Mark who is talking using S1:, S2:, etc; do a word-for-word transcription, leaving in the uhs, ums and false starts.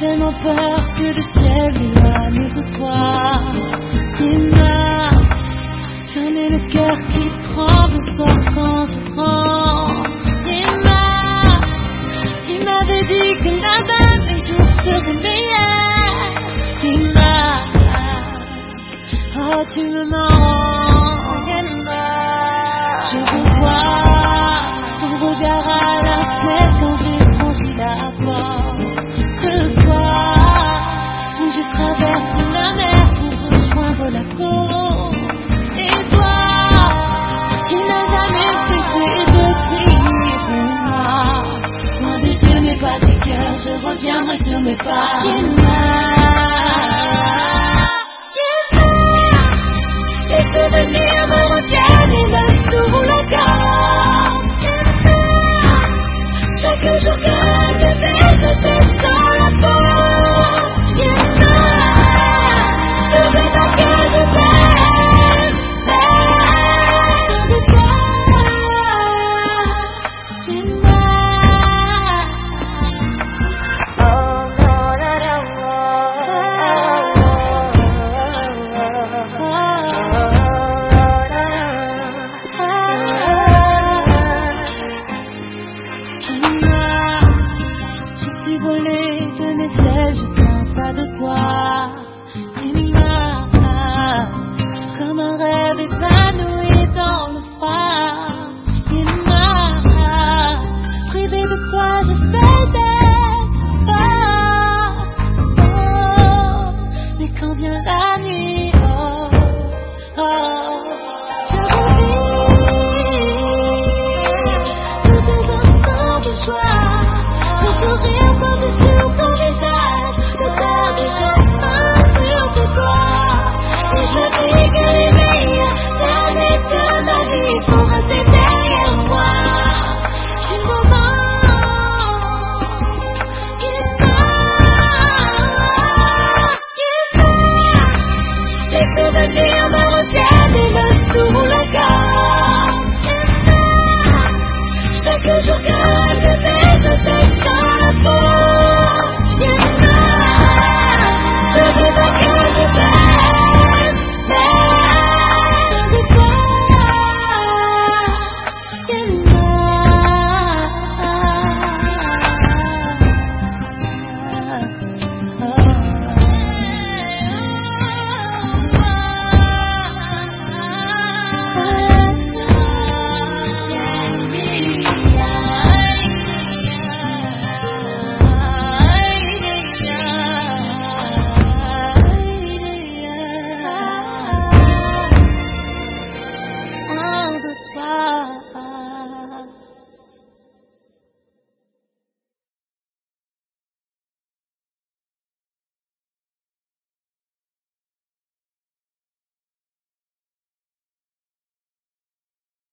S1: tellement peur que le ciel m'éloigne de toi. Emma, j'en ai le cœur qui tremble le soir quand je rentre. Emma, tu m'avais dit que là-bas mes jours seraient meilleurs. Emma, oh tu me mens. Emma, je revois ton regard à la fenêtre quand j'ai franchi la porte. Le soir où je traverse la mer pour rejoindre la côte. Et toi, toi qui n'as jamais cessé de prier pour moi, loin des yeux mais pas du cœur, je reviendrai sur mes pas. Emma, les souvenirs me reviennent et me nouent le corps. Chaque jour que je vais, je t'aime dans la peau. N'oublie pas que je t'aime, tant de toi. Je suis volée de mes ailes, je tiens ça de toi.